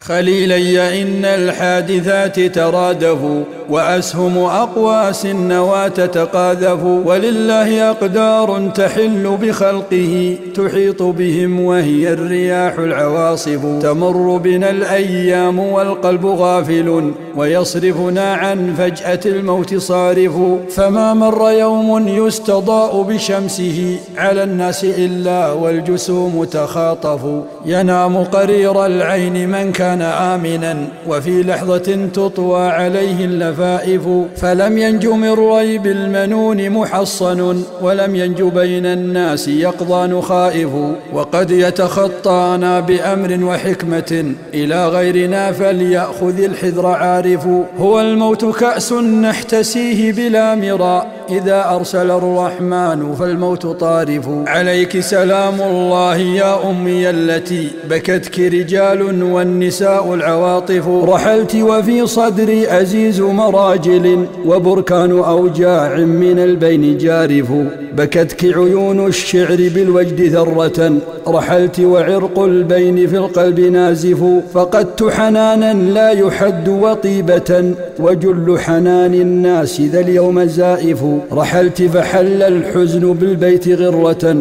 خليلي إن الحادثات ترادف، وأسهم أقواس النوى تتقاذف، ولله أقدار تحل بخلقه تحيط بهم وهي الرياح العواصف. تمر بنا الأيام والقلب غافل، ويصرفنا عن فجأة الموت صارف. فما مر يوم يستضاء بشمسه على الناس إلا والجسوم تخاطف. ينام قرير العين من كان آمنا، وفي لحظة تطوى عليه اللفائف. فلم ينج من ريب المنون محصن، ولم ينج بين الناس يقظان خائف. وقد يتخطانا بأمر وحكمة إلى غيرنا فليأخذ الحذر عارف. هو الموت كأس نحتسيه بلا مراء، إذا أرسل الرحمن فالموت طارف. عليك سلام الله يا أمي التي بكتك رجال والنساء العواطف. رحلت وفي صدري أزيز مراجل، وبركان أوجاع من البين جارف. بكتك عيون الشعر بالوجد ذرة، رحلت وعرق البين في القلب نازف. فقدت حنانا لا يحد وطيبة، وجل حنان الناس ذا اليوم زائف. رحلت فحل الحزن بالبيت غرة،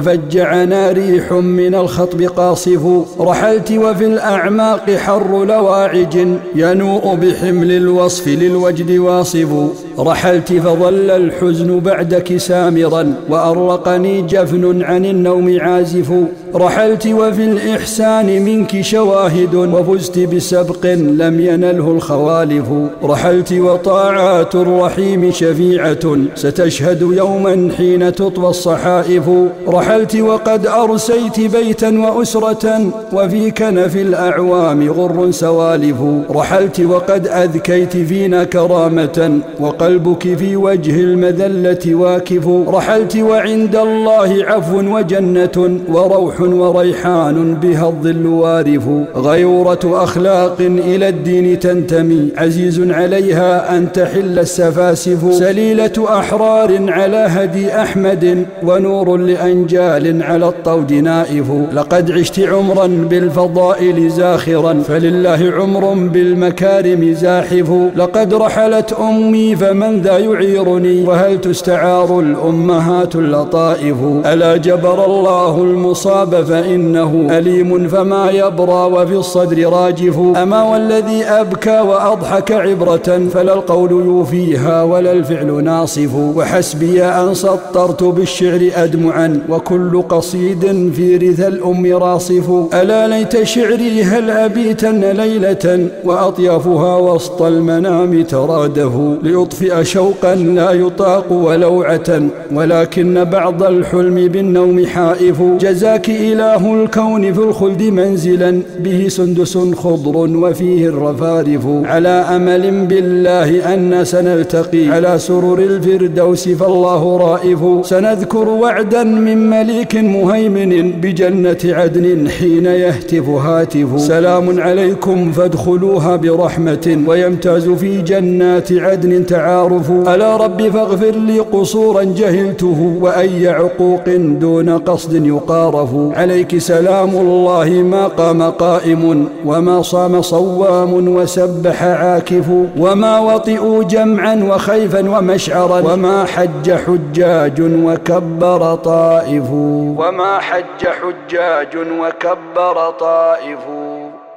وفجعنا ريح من الخطب قاصف. رحلت وفي الأعماق حر لواعج، ينوء بحمل الوصف للوجد واصف. رحلت فظل الحزن بعدك سامرا، وأرقني جفن عن النوم عازف. رحلت وفي الإحسان منك شواهد، وفزت بسبق لم ينله الخوالف. رحلت وطاعات الرحيم شفيعة، ستشهد يوما حين تطوى الصحائف. رحلت وقد أرسيت بيتا وأسرة، وفي كنف الأعوام غر سوالف. رحلت وقد أذكيت فينا كرامة، وقلبك في وجه المذلة واكف. رحلت وعند الله عفو وجنة، وروح وريحان بها الظل وارف. غيورة أخلاق إلى الدين تنتمي، عزيز عليها أن تحل السفاسف. سليلة أحرار على هدي أحمد، ونور لأنجال على الطود نائف. لقد عشت عمرا بالفضائل زاخرا، فلله عمر بالمكارم زاحف. لقد رحلت أمي فمن ذا يعيرني، وهل تستعار الأمهات اللطائف. ألا جبر الله المصاب فإنه أليم، فما يبرى وفي الصدر راجف. أما والذي أبكى وأضحك عبرة، فلا القول يوفيها ولا الفعل ناصف. وحسبي أن سطرت بالشعر أدمعا، وكل قصيد في رثى الأم راصف. ألا ليت شعري هل أبيتن ليلة، وأطيافها وسط المنام ترادف. ليطفئ شوقا لا يطاق ولوعة، ولكن بعض الحلم بالنوم حائف. جزاك إله الكون في الخلد منزلا، به سندس خضر وفيه الرفارف. على أمل بالله أن سنلتقي على سرر الفردوس فالله رائف. سنذكر وعدا من مليك مهيمن بجنة عدن حين يهتف هاتف. سلام عليكم فادخلوها برحمة، ويمتاز في جنات عدن تعارف. ألا رب فاغفر لي قصورا جهلته، وأي عقوق دون قصد يقارف. عليك سلام الله ما قام قائم، وما صام صوام وسبح عاكف. وما وطئوا جمعا وخيفا ومشعرا، وما حج حجاج وكبر طائف. وما حج حجاج وكبر طائف.